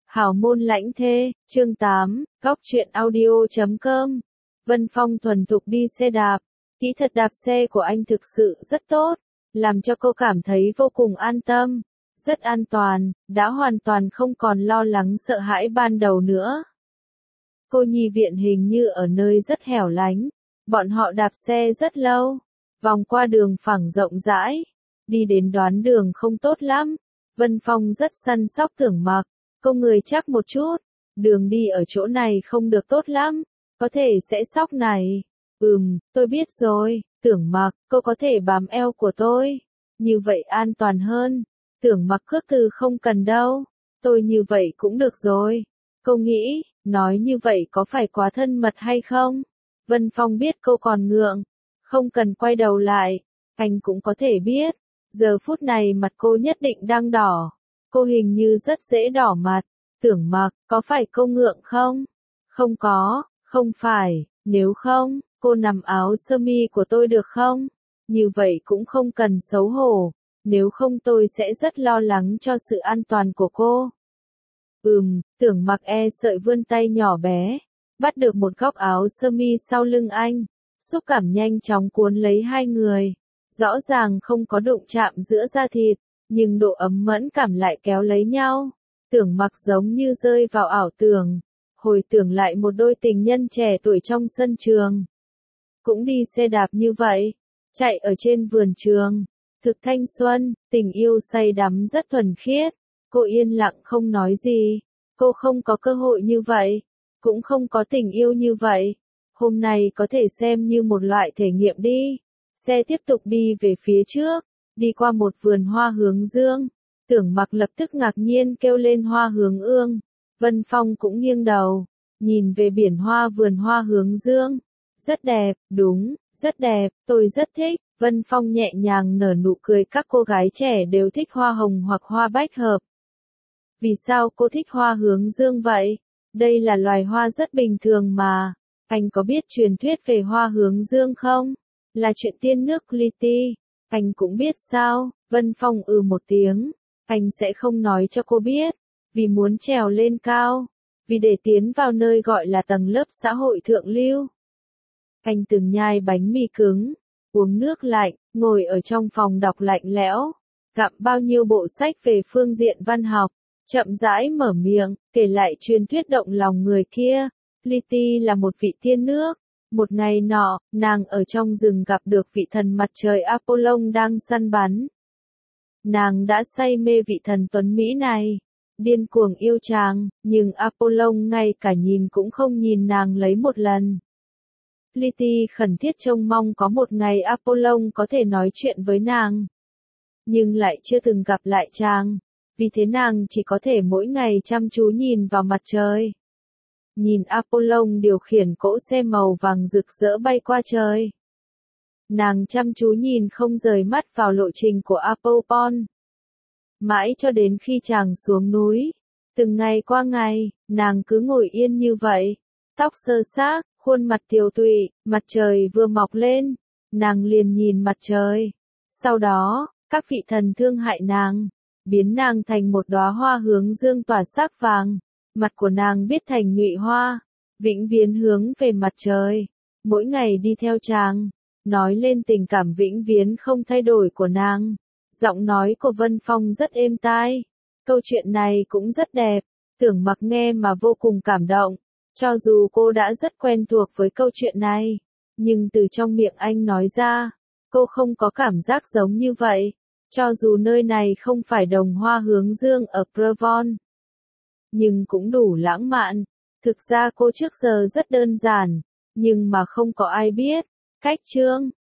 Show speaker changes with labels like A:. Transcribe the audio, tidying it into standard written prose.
A: Hảo môn lãnh thê, chương 8, góc truyện audio.com. Vân Phong thuần thục đi xe đạp. Kỹ thuật đạp xe của anh thực sự rất tốt, làm cho cô cảm thấy vô cùng an tâm, rất an toàn, đã hoàn toàn không còn lo lắng sợ hãi ban đầu nữa. Cô nhi viện hình như ở nơi rất hẻo lánh, bọn họ đạp xe rất lâu, vòng qua đường phẳng rộng rãi, đi đến đoán đường không tốt lắm. Vân Phong rất săn sóc Tưởng Mặc, cô người chắc một chút, đường đi ở chỗ này không được tốt lắm, có thể sẽ sóc này. Tôi biết rồi, Tưởng Mặc, cô có thể bám eo của tôi, như vậy an toàn hơn. Tưởng Mặc khước từ không cần đâu, tôi như vậy cũng được rồi. Cô nghĩ, nói như vậy có phải quá thân mật hay không? Vân Phong biết cô còn ngượng, không cần quay đầu lại, anh cũng có thể biết, giờ phút này mặt cô nhất định đang đỏ. Cô hình như rất dễ đỏ mặt. Tưởng Mặc, có phải cô ngượng không? Không có, không phải, nếu không, cô nằm áo sơ mi của tôi được không? Như vậy cũng không cần xấu hổ, nếu không tôi sẽ rất lo lắng cho sự an toàn của cô. Tưởng Mặc sợi vươn tay nhỏ bé, bắt được một góc áo sơ mi sau lưng anh, xúc cảm nhanh chóng cuốn lấy hai người. Rõ ràng không có đụng chạm giữa da thịt, nhưng độ ấm mẫn cảm lại kéo lấy nhau. Tưởng Mặc giống như rơi vào ảo tưởng, hồi tưởng lại một đôi tình nhân trẻ tuổi trong sân trường. Cũng đi xe đạp như vậy, chạy ở trên vườn trường, thực thanh xuân, tình yêu say đắm rất thuần khiết. Cô yên lặng không nói gì, cô không có cơ hội như vậy, cũng không có tình yêu như vậy. Hôm nay có thể xem như một loại thể nghiệm đi. Xe tiếp tục đi về phía trước, đi qua một vườn hoa hướng dương. Tưởng Mặc lập tức ngạc nhiên kêu lên hoa hướng ương. Vân Phong cũng nghiêng đầu, nhìn về biển hoa vườn hoa hướng dương. Rất đẹp, đúng, rất đẹp, tôi rất thích. Vân Phong nhẹ nhàng nở nụ cười, các cô gái trẻ đều thích hoa hồng hoặc hoa bách hợp. Vì sao cô thích hoa hướng dương vậy? Đây là loài hoa rất bình thường mà. Anh có biết truyền thuyết về hoa hướng dương không? Là chuyện tiên nước li ti. Anh cũng biết sao? Vân Phong một tiếng. Anh sẽ không nói cho cô biết. Vì muốn trèo lên cao. Vì để tiến vào nơi gọi là tầng lớp xã hội thượng lưu. Anh từng nhai bánh mì cứng, uống nước lạnh, ngồi ở trong phòng đọc lạnh lẽo, gặm bao nhiêu bộ sách về phương diện văn học, chậm rãi mở miệng, kể lại truyền thuyết động lòng người kia. Li Ti là một vị tiên nước. Một ngày nọ, nàng ở trong rừng gặp được vị thần mặt trời Apollon đang săn bắn. Nàng đã say mê vị thần tuấn Mỹ này, điên cuồng yêu chàng, nhưng Apollon ngay cả nhìn cũng không nhìn nàng lấy một lần. Li Ti khẩn thiết trông mong có một ngày Apollon có thể nói chuyện với nàng, nhưng lại chưa từng gặp lại chàng, vì thế nàng chỉ có thể mỗi ngày chăm chú nhìn vào mặt trời. Nhìn Apollon điều khiển cỗ xe màu vàng rực rỡ bay qua trời. Nàng chăm chú nhìn không rời mắt vào lộ trình của Apollon. Mãi cho đến khi chàng xuống núi. Từng ngày qua ngày, nàng cứ ngồi yên như vậy. Tóc sơ xác, khuôn mặt tiều tụy, mặt trời vừa mọc lên. Nàng liền nhìn mặt trời. Sau đó, các vị thần thương hại nàng, biến nàng thành một đóa hoa hướng dương tỏa sắc vàng. Mặt của nàng biết thành nhụy hoa, vĩnh viễn hướng về mặt trời. Mỗi ngày đi theo chàng, nói lên tình cảm vĩnh viễn không thay đổi của nàng. Giọng nói của Vân Phong rất êm tai. Câu chuyện này cũng rất đẹp. Tưởng Mặc nghe mà vô cùng cảm động. Cho dù cô đã rất quen thuộc với câu chuyện này, nhưng từ trong miệng anh nói ra, cô không có cảm giác giống như vậy. Cho dù nơi này không phải đồng hoa hướng dương ở Provence, nhưng cũng đủ lãng mạn. Thực ra cô trước giờ rất đơn giản, nhưng mà không có ai biết. Cách chương